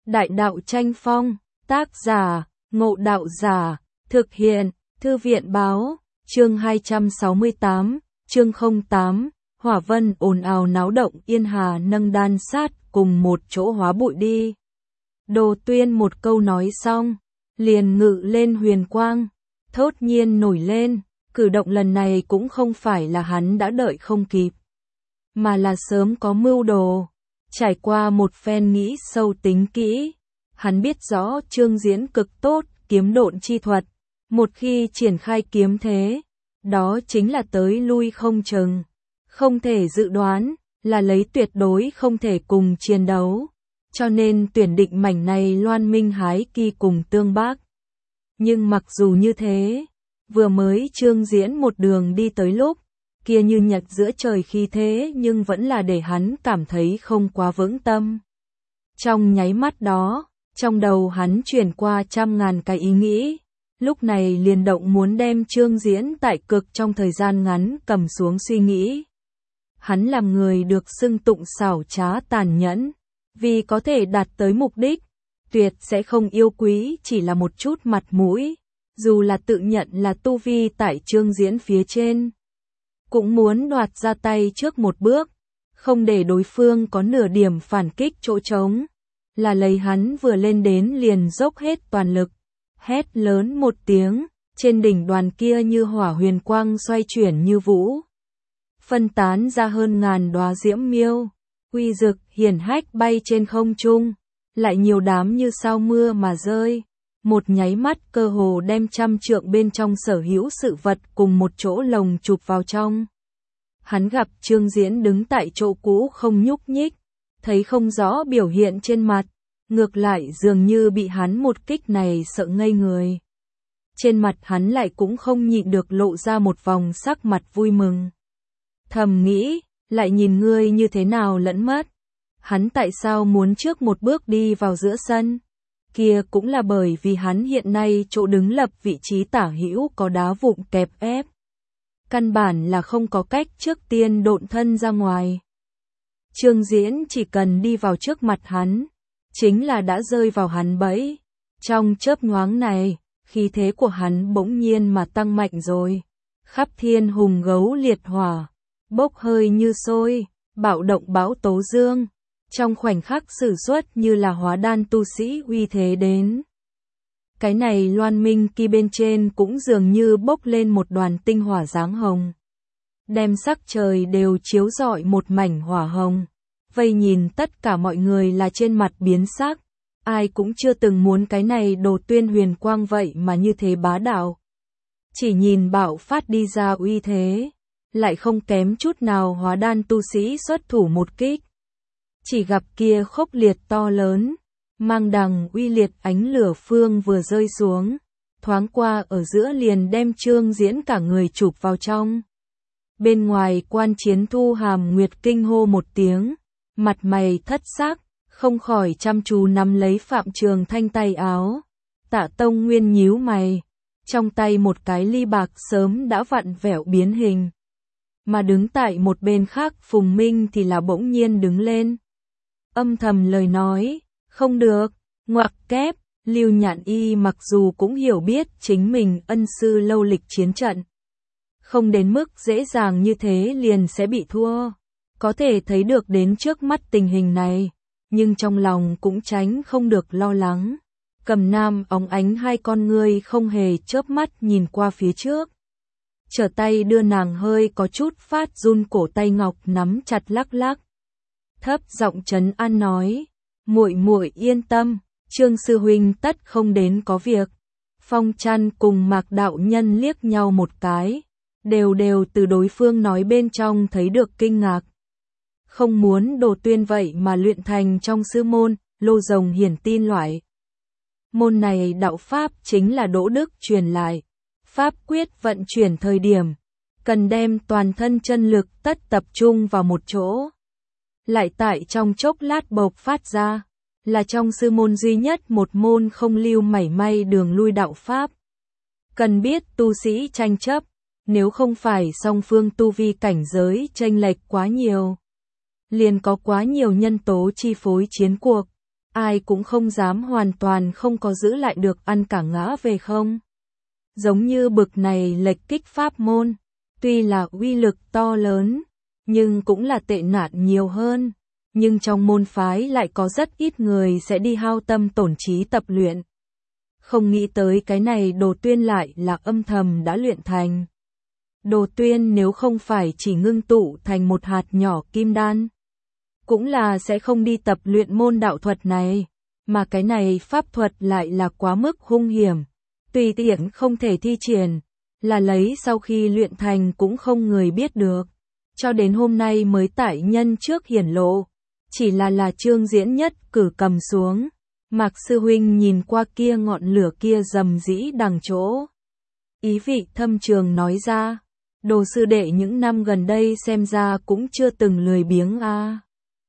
Đại đạo tranh phong, tác giả, Ngộ Đạo Giả, thực hiện, Thư viện báo, chương 268, chương 08, hỏa vân ồn ào náo động yên hà nâng đan sát cùng một chỗ hóa bụi đi. Đồ Tuyên một câu nói xong, liền ngự lên huyền quang, thốt nhiên nổi lên, cử động lần này cũng không phải là hắn đã đợi không kịp, mà là sớm có mưu đồ. Trải qua một phen nghĩ sâu tính kỹ, hắn biết rõ Trương Diễn cực tốt kiếm độn chi thuật, một khi triển khai kiếm thế, đó chính là tới lui không chừng, không thể dự đoán, là lấy tuyệt đối không thể cùng chiến đấu, cho nên tuyển định mảnh này Loan Minh Hái Kỳ cùng tương bác. Nhưng mặc dù như thế, vừa mới Trương Diễn một đường đi tới lúc, kia như nhật giữa trời khí thế nhưng vẫn là để hắn cảm thấy không quá vững tâm. Trong nháy mắt đó, trong đầu hắn chuyển qua trăm ngàn cái ý nghĩ, lúc này liền động muốn đem Trương Diễn tại cực trong thời gian ngắn cầm xuống suy nghĩ. Hắn làm người được xưng tụng xảo trá tàn nhẫn, vì có thể đạt tới mục đích, tuyệt sẽ không yêu quý chỉ là một chút mặt mũi, dù là tự nhận là tu vi tại Trương Diễn phía trên. Cũng muốn đoạt ra tay trước một bước, không để đối phương có nửa điểm phản kích chỗ trống, là lấy hắn vừa lên đến liền dốc hết toàn lực, hét lớn một tiếng, trên đỉnh đoàn kia như hỏa huyền quang xoay chuyển như vũ, phân tán ra hơn ngàn đóa diễm miêu, uy dực hiển hách bay trên không trung, lại nhiều đám như sao mưa mà rơi. Một nháy mắt cơ hồ đem trăm trượng bên trong sở hữu sự vật cùng một chỗ lồng chụp vào trong. Hắn gặp Trương Diễn đứng tại chỗ cũ không nhúc nhích, thấy không rõ biểu hiện trên mặt, ngược lại dường như bị hắn một kích này sợ ngây người. Trên mặt hắn lại cũng không nhịn được lộ ra một vòng sắc mặt vui mừng. Thầm nghĩ, lại nhìn ngươi như thế nào lẫn mất. Hắn tại sao muốn trước một bước đi vào giữa sân? Kia cũng là bởi vì hắn hiện nay chỗ đứng lập vị trí tả hữu có đá vụn kẹp ép. Căn bản là không có cách trước tiên độn thân ra ngoài. Trương Diễn chỉ cần đi vào trước mặt hắn, chính là đã rơi vào hắn bẫy. Trong chớp nhoáng này, khí thế của hắn bỗng nhiên mà tăng mạnh rồi. Khắp thiên hùng gấu liệt hỏa, bốc hơi như sôi, bạo động bão tố dương. Trong khoảnh khắc sử xuất như là hóa đan tu sĩ uy thế đến. Cái này Loan Minh Kỳ bên trên cũng dường như bốc lên một đoàn tinh hỏa dáng hồng. Đem sắc trời đều chiếu rọi một mảnh hỏa hồng. Vây nhìn tất cả mọi người là trên mặt biến sắc. Ai cũng chưa từng muốn cái này Đồ Tuyên huyền quang vậy mà như thế bá đạo. Chỉ nhìn bạo phát đi ra uy thế, lại không kém chút nào hóa đan tu sĩ xuất thủ một kích. Chỉ gặp kia khốc liệt to lớn, mang đằng uy liệt ánh lửa phương vừa rơi xuống, thoáng qua ở giữa liền đem Trương Diễn cả người chụp vào trong. Bên ngoài quan chiến Thu Hàm Nguyệt kinh hô một tiếng, mặt mày thất sắc, không khỏi chăm chú nắm lấy Phạm Trường Thanh tay áo. Tạ Tông Nguyên nhíu mày, trong tay một cái ly bạc sớm đã vặn vẹo biến hình. Mà đứng tại một bên khác Phùng Minh thì là bỗng nhiên đứng lên. Âm thầm lời nói, không được, ngoặc kép, Lưu Nhạn Y mặc dù cũng hiểu biết chính mình ân sư lâu lịch chiến trận. Không đến mức dễ dàng như thế liền sẽ bị thua, có thể thấy được đến trước mắt tình hình này, nhưng trong lòng cũng tránh không được lo lắng. Cầm Nam óng ánh hai con ngươi không hề chớp mắt nhìn qua phía trước. Trở tay đưa nàng hơi có chút phát run cổ tay ngọc nắm chặt lắc lắc. Thấp giọng trấn an nói, muội muội yên tâm, Trương sư huynh tất không đến có việc. Phong Trăn cùng Mạc đạo nhân liếc nhau một cái, đều từ đối phương nói bên trong thấy được kinh ngạc. Không muốn Đồ Tuyên vậy mà luyện thành trong sư môn, Lô Rồng hiển tin loại. Môn này đạo pháp chính là Đỗ Đức truyền lại, pháp quyết vận chuyển thời điểm, cần đem toàn thân chân lực tất tập trung vào một chỗ. Lại tại trong chốc lát bộc phát ra, là trong sư môn duy nhất một môn không lưu mảy may đường lui đạo pháp. Cần biết tu sĩ tranh chấp, nếu không phải song phương tu vi cảnh giới chênh lệch quá nhiều, liền có quá nhiều nhân tố chi phối chiến cuộc, ai cũng không dám hoàn toàn không có giữ lại được ăn cả ngã về không. Giống như bực này lệch kích pháp môn, tuy là uy lực to lớn, nhưng cũng là tệ nạn nhiều hơn. Nhưng trong môn phái lại có rất ít người sẽ đi hao tâm tổn trí tập luyện. Không nghĩ tới cái này Đồ Tuyên lại là âm thầm đã luyện thành. Đồ Tuyên nếu không phải chỉ ngưng tụ thành một hạt nhỏ kim đan, cũng là sẽ không đi tập luyện môn đạo thuật này, mà cái này pháp thuật lại là quá mức hung hiểm, tùy tiện không thể thi triển, là lấy sau khi luyện thành cũng không người biết được, cho đến hôm nay mới tại nhân trước hiển lộ, chỉ là Trương Diễn nhất cử cầm xuống, Mạc sư huynh nhìn qua kia ngọn lửa kia rầm rĩ đằng chỗ. Ý vị thâm trường nói ra, Đồ sư đệ những năm gần đây xem ra cũng chưa từng lười biếng a.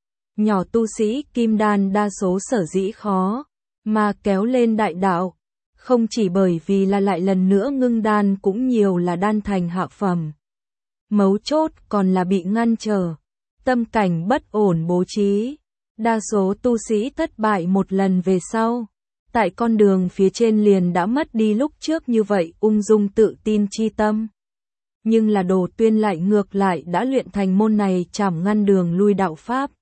Nhỏ tu sĩ kim đan đa số sở dĩ khó, mà kéo lên đại đạo, không chỉ bởi vì là lại lần nữa ngưng đan cũng nhiều là đan thành hạ phẩm. Mấu chốt còn là bị ngăn trở, tâm cảnh bất ổn bố trí. Đa số tu sĩ thất bại một lần về sau, tại con đường phía trên liền đã mất đi lúc trước như vậy ung dung tự tin chi tâm. Nhưng là Đồ Tuyên lại ngược lại đã luyện thành môn này chảm ngăn đường lui đạo pháp.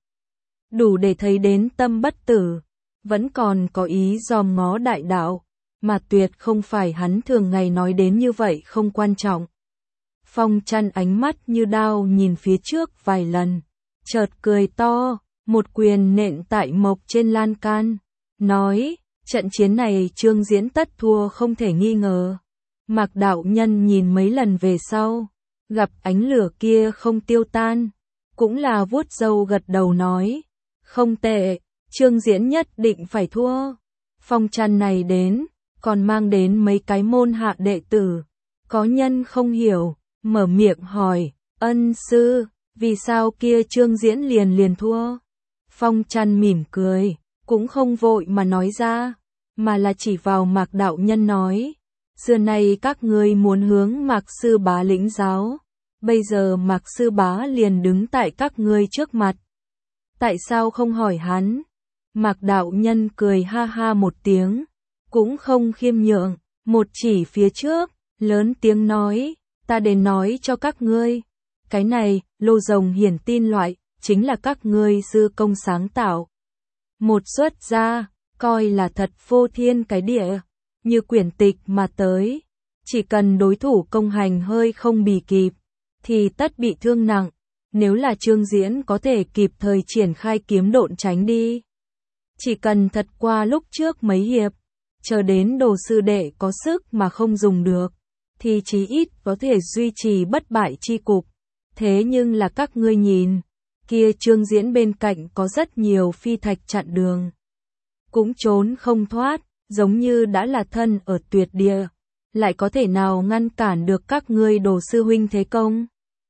Đủ để thấy đến tâm bất tử, vẫn còn có ý dòm ngó đại đạo, mà tuyệt không phải hắn thường ngày nói đến như vậy không quan trọng. Phong Chăn ánh mắt như đao nhìn phía trước vài lần, chợt cười to, một quyền nện tại mộc trên lan can, nói, trận chiến này Trương Diễn tất thua không thể nghi ngờ. Mạc đạo nhân nhìn mấy lần về sau, gặp ánh lửa kia không tiêu tan, cũng là vuốt râu gật đầu nói, không tệ, Trương Diễn nhất định phải thua. Phong Chăn này đến, còn mang đến mấy cái môn hạ đệ tử, có nhân không hiểu, mở miệng hỏi, ân sư, vì sao kia Trương Diễn liền thua? Phong Chăn mỉm cười, cũng không vội mà nói ra, mà là chỉ vào Mạc đạo nhân nói, xưa nay các ngươi muốn hướng Mạc sư bá lĩnh giáo, bây giờ Mạc sư bá liền đứng tại các ngươi trước mặt. Tại sao không hỏi hắn? Mạc đạo nhân cười ha ha một tiếng, cũng không khiêm nhượng, một chỉ phía trước, lớn tiếng nói, ta đến nói cho các ngươi, cái này, lô rồng hiển tin loại, chính là các ngươi sư công sáng tạo. Một xuất gia, coi là thật phô thiên cái địa, như quyển tịch mà tới, chỉ cần đối thủ công hành hơi không bì kịp, thì tất bị thương nặng, nếu là Trương Diễn có thể kịp thời triển khai kiếm độn tránh đi. Chỉ cần thật qua lúc trước mấy hiệp, chờ đến Đồ sư đệ có sức mà không dùng được, thì chí ít có thể duy trì bất bại chi cục. Thế nhưng là các ngươi nhìn, kia Trương Diễn bên cạnh có rất nhiều phi thạch chặn đường, cũng trốn không thoát, giống như đã là thân ở tuyệt địa, lại có thể nào ngăn cản được các ngươi Đồ sư huynh thế công?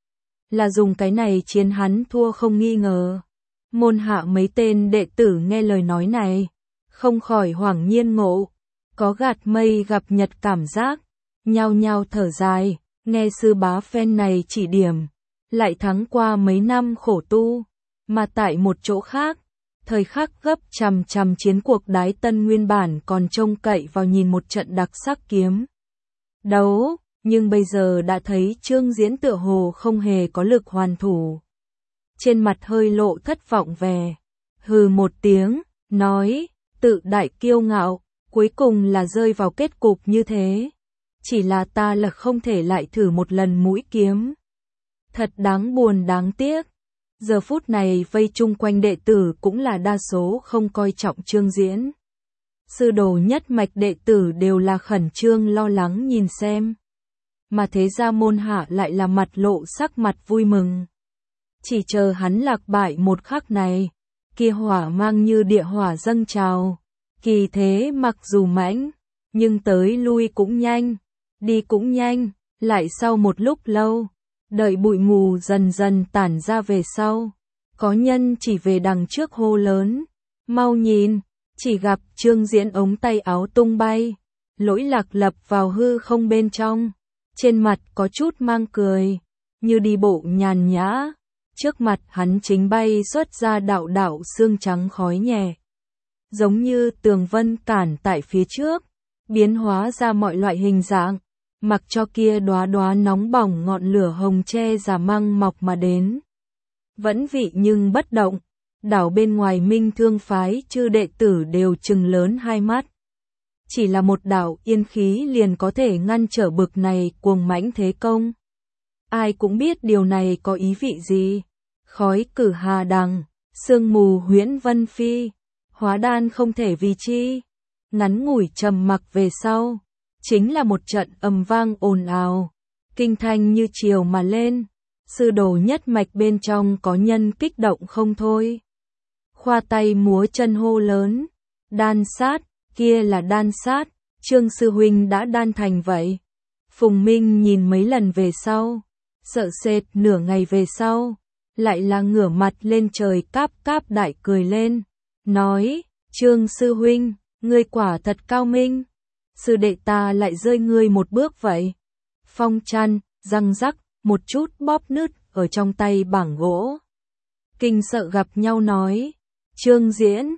Là dùng cái này chiến hắn thua không nghi ngờ. Môn hạ mấy tên đệ tử nghe lời nói này, không khỏi hoảng nhiên ngộ, có gặt mây gặp nhật cảm giác, nhao nhao thở dài, nghe sư bá phen này chỉ điểm, lại thắng qua mấy năm khổ tu, mà tại một chỗ khác, thời khắc gấp chằm chằm chiến cuộc Đái Tân nguyên bản còn trông cậy vào nhìn một trận đặc sắc kiếm đấu, nhưng bây giờ đã thấy Trương Diễn tựa hồ không hề có lực hoàn thủ. Trên mặt hơi lộ thất vọng vẻ, hừ một tiếng, nói, tự đại kiêu ngạo, cuối cùng là rơi vào kết cục như thế. Chỉ là ta là không thể lại thử một lần mũi kiếm. Thật đáng buồn đáng tiếc. Giờ phút này vây chung quanh đệ tử cũng là đa số không coi trọng Trương Diễn. Sư đồ nhất mạch đệ tử đều là khẩn trương lo lắng nhìn xem. Mà thế ra môn hạ lại là mặt lộ sắc mặt vui mừng. Chỉ chờ hắn lạc bại một khắc này, kia hỏa mang như địa hỏa dâng trào, kỳ thế mặc dù mãnh, nhưng tới lui cũng nhanh, đi cũng nhanh, lại sau một lúc lâu, đợi bụi mù dần dần tản ra về sau, có nhân chỉ về đằng trước hô lớn, mau nhìn, chỉ gặp Trương Diễn ống tay áo tung bay, lỗi lạc lập vào hư không bên trong, trên mặt có chút mang cười, như đi bộ nhàn nhã. Trước mặt hắn chính bay xuất ra đạo đạo xương trắng khói nhẹ. giống như tường vân cản tại phía trước, biến hóa ra mọi loại hình dạng, mặc cho kia đóa đóa nóng bỏng ngọn lửa hồng che giả măng mọc mà đến. Vẫn vị nhưng bất động, đảo bên ngoài Minh Thương phái chư đệ tử đều trừng lớn hai mắt. Chỉ là một đảo yên khí liền có thể ngăn trở bực này cuồng mãnh thế công. Ai cũng biết điều này có ý vị gì. Khói cử hà đằng, sương mù huyễn vân phi, hóa đan không thể vì chi. Ngắn ngủi trầm mặc về sau, chính là một trận ầm vang ồn ào, kinh thanh như chiều mà lên. Sư đồ nhất mạch bên trong có nhân kích động không thôi. Khoa tay múa chân hô lớn, đan sát, kia là đan sát, Trương sư huynh đã đan thành vậy. Phùng Minh nhìn mấy lần về sau, sợ sệt nửa ngày về sau, lại là ngửa mặt lên trời cáp cáp đại cười lên, nói, Trương sư huynh, ngươi quả thật cao minh, sư đệ ta lại rơi ngươi một bước vậy. Phong chăn, răng rắc, một chút bóp nứt ở trong tay bảng gỗ. Kinh sợ gặp nhau nói, Trương Diễn,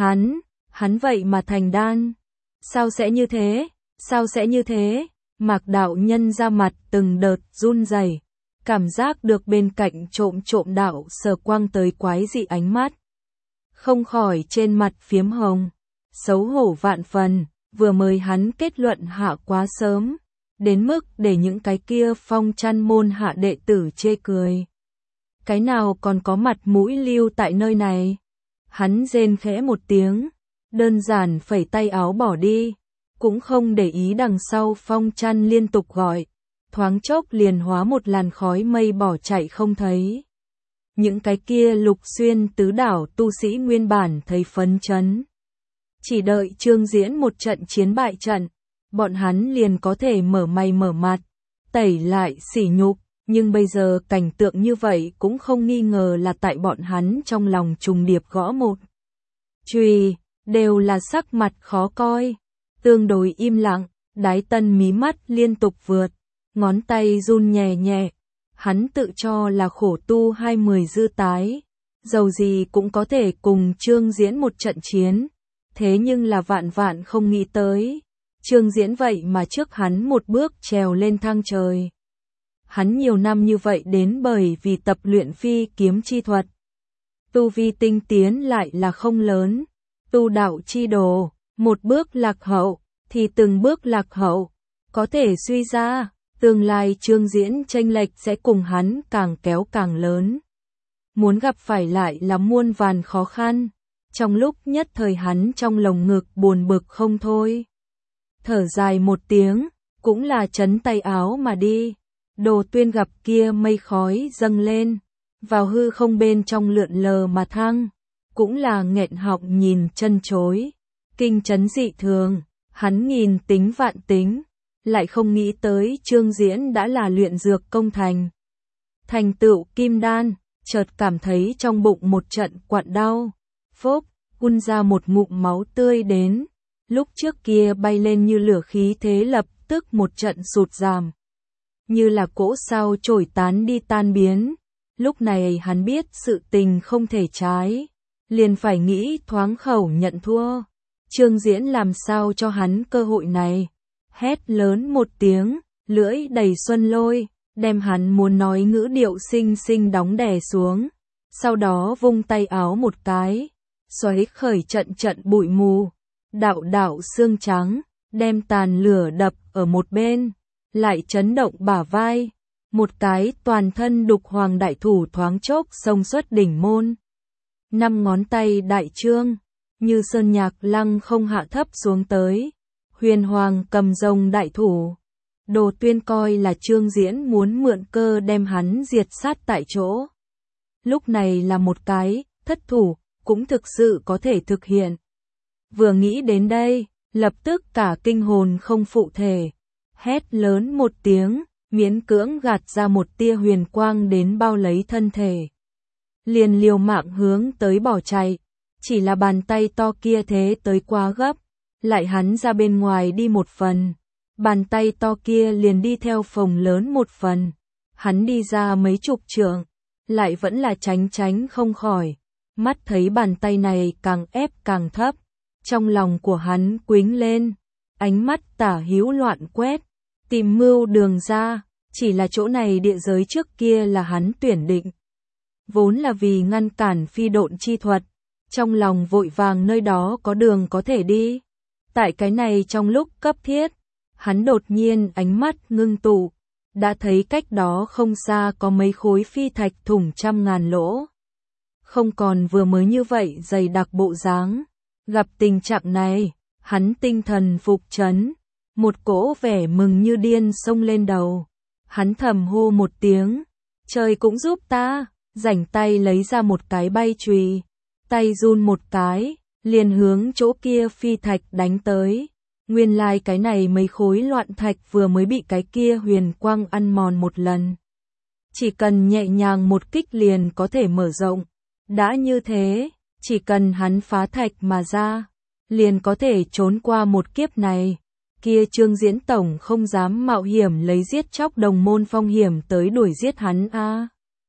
hắn vậy mà thành đan. Sao sẽ như thế? Sao sẽ như thế? Mạc đạo nhân ra mặt từng đợt run rẩy, cảm giác được bên cạnh trộm đạo sờ quang tới quái dị ánh mắt. Không khỏi trên mặt phiếm hồng, xấu hổ vạn phần, vừa mới hắn kết luận hạ quá sớm, đến mức để những cái kia phong chăn môn hạ đệ tử chê cười. Cái nào còn có mặt mũi lưu tại nơi này? Hắn rên khẽ một tiếng, đơn giản phẩy tay áo bỏ đi, cũng không để ý đằng sau phong chăn liên tục gọi, thoáng chốc liền hóa một làn khói mây bỏ chạy không thấy. Những cái kia Lục Xuyên tứ đảo tu sĩ nguyên bản thấy phấn chấn. Chỉ đợi Trương Diễn một trận chiến bại trận, bọn hắn liền có thể mở mày mở mặt, tẩy lại sỉ nhục, nhưng bây giờ cảnh tượng như vậy cũng không nghi ngờ là tại bọn hắn trong lòng trùng điệp gõ một chùy, đều là sắc mặt khó coi, tương đối im lặng, Đái Tân mí mắt liên tục vượt, ngón tay run nhẹ nhẹ, hắn tự cho là khổ tu 20 dư tái, dầu gì cũng có thể cùng Trương Diễn một trận chiến, thế nhưng là vạn vạn không nghĩ tới, Trương Diễn vậy mà trước hắn một bước trèo lên thang trời. Hắn nhiều năm như vậy đến bởi vì tập luyện phi kiếm chi thuật. Tu vi tinh tiến lại là không lớn, tu đạo chi đồ, một bước lạc hậu, thì từng bước lạc hậu, có thể suy ra, tương lai Trương Diễn chênh lệch sẽ cùng hắn càng kéo càng lớn. Muốn gặp phải lại là muôn vàn khó khăn, trong lúc nhất thời hắn trong lồng ngực buồn bực không thôi. Thở dài một tiếng, cũng là chấn tay áo mà đi. Đồ Tuyên gặp kia mây khói dâng lên, vào hư không bên trong lượn lờ mà thăng, cũng là nghẹn họng nhìn chân chối, kinh chấn dị thường, hắn nghìn tính vạn tính, lại không nghĩ tới Trương Diễn đã là luyện dược công thành. Thành tựu kim đan, chợt cảm thấy trong bụng một trận quặn đau, phốc, phun ra một ngụm máu tươi đến, lúc trước kia bay lên như lửa khí thế lập tức một trận sụt giảm. Như là cỗ sao trổi tán đi tan biến, lúc này hắn biết sự tình không thể trái, liền phải nghĩ thoáng khẩu nhận thua. Trương Diễn làm sao cho hắn cơ hội này, hét lớn một tiếng, lưỡi đầy xuân lôi, đem hắn muốn nói ngữ điệu xinh xinh đóng đè xuống, sau đó vung tay áo một cái, xoáy khởi trận bụi mù, đạo xương trắng, đem tàn lửa đập ở một bên. Lại chấn động bả vai, một cái toàn thân đục hoàng đại thủ thoáng chốc xông xuất đỉnh môn. 5 ngón tay đại trương, như sơn nhạc lăng không hạ thấp xuống tới, huyền hoàng cầm rồng đại thủ. Đồ Tuyên coi là Trương Diễn muốn mượn cơ đem hắn diệt sát tại chỗ. Lúc này là một cái, thất thủ, cũng thực sự có thể thực hiện. Vừa nghĩ đến đây, lập tức cả kinh hồn không phụ thể. Hét lớn một tiếng, miễn cưỡng gạt ra một tia huyền quang đến bao lấy thân thể. Liền liều mạng hướng tới bỏ chạy, chỉ là bàn tay to kia thế tới quá gấp, lại hắn ra bên ngoài đi một phần, bàn tay to kia liền đi theo phòng lớn một phần, hắn đi ra mấy chục trượng, lại vẫn là tránh không khỏi, mắt thấy bàn tay này càng ép càng thấp, Trong lòng của hắn quính lên, ánh mắt tả hữu loạn quét, tìm mưu đường ra, chỉ là chỗ này địa giới trước kia là hắn tuyển định. Vốn là vì ngăn cản phi độn chi thuật, trong lòng vội vàng nơi đó có đường có thể đi. Tại cái này trong lúc cấp thiết, hắn đột nhiên ánh mắt ngưng tụ, đã thấy cách đó không xa có mấy khối phi thạch thủng trăm ngàn lỗ. Không còn vừa mới như vậy dày đặc bộ dáng. Gặp tình trạng này, hắn tinh thần phục chấn, một cỗ vẻ mừng như điên xông lên đầu. Hắn thầm hô một tiếng, trời cũng giúp ta, rảnh tay lấy ra một cái bay chùy, tay run một cái, liền hướng chỗ kia phi thạch đánh tới. Nguyên lai cái này mấy khối loạn thạch vừa mới bị cái kia huyền quang ăn mòn một lần. Chỉ cần nhẹ nhàng một kích liền có thể mở rộng. Đã như thế, chỉ cần hắn phá thạch mà ra, liền có thể trốn qua một kiếp này. Kia Trương Diễn tổng không dám mạo hiểm lấy giết chóc đồng môn phong hiểm tới đuổi giết hắn a.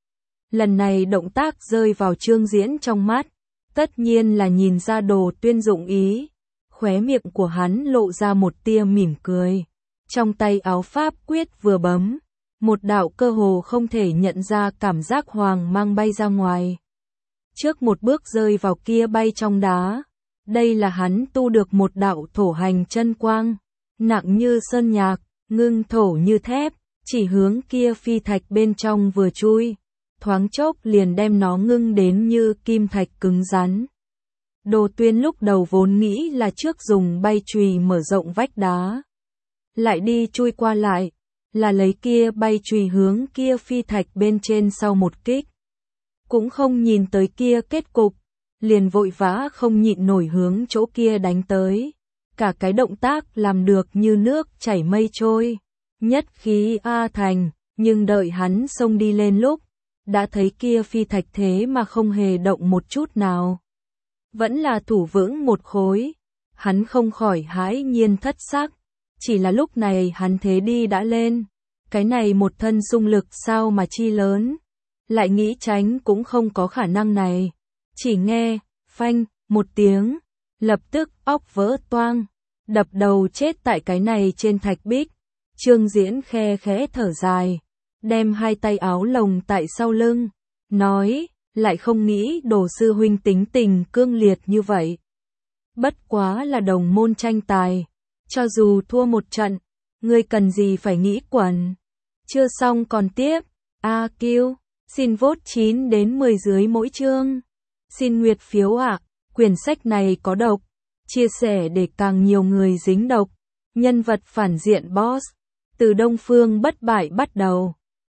Lần này động tác rơi vào Trương Diễn trong mắt, tất nhiên là nhìn ra Đồ Tuyên dụng ý. Khóe miệng của hắn lộ ra một tia mỉm cười. Trong tay áo pháp quyết vừa bấm, một đạo cơ hồ không thể nhận ra cảm giác hoàng mang bay ra ngoài. Trước một bước rơi vào kia bay trong đá. Đây là hắn tu được một đạo thổ hành chân quang, nặng như sơn nhạc, ngưng thổ như thép, chỉ hướng kia phi thạch bên trong vừa chui, thoáng chốc liền đem nó ngưng đến như kim thạch cứng rắn. Đồ Tuyên lúc đầu vốn nghĩ là trước dùng bay chùy mở rộng vách đá, lại đi chui qua lại, là lấy kia bay chùy hướng kia phi thạch bên trên sau một kích. Cũng không nhìn tới kia kết cục, liền vội vã không nhịn nổi hướng chỗ kia đánh tới. Cả cái động tác làm được như nước chảy mây trôi, nhất khí a thành, nhưng đợi hắn xông đi lên lúc, đã thấy kia phi thạch thế mà không hề động một chút nào. Vẫn là thủ vững một khối, hắn không khỏi hãi nhiên thất sắc, chỉ là lúc này hắn thế đi đã lên, cái này một thân xung lực sao mà chi lớn, lại nghĩ tránh cũng không có khả năng này, chỉ nghe, phanh, một tiếng, lập tức óc vỡ toang, đập đầu chết tại cái này trên thạch bích. Trương Diễn khe khẽ thở dài, đem hai tay áo lồng tại sau lưng, nói, lại không nghĩ Đồ sư huynh tính tình cương liệt như vậy. Bất quá là đồng môn tranh tài, cho dù thua một trận, ngươi cần gì phải nghĩ quẩn. Chưa xong còn tiếp, A Kiêu, xin vote 9 đến 10 dưới mỗi chương. Xin nguyệt phiếu ạ, quyển sách này có độc, chia sẻ để càng nhiều người dính độc. Nhân vật phản diện boss, từ Đông Phương bất bại bắt đầu.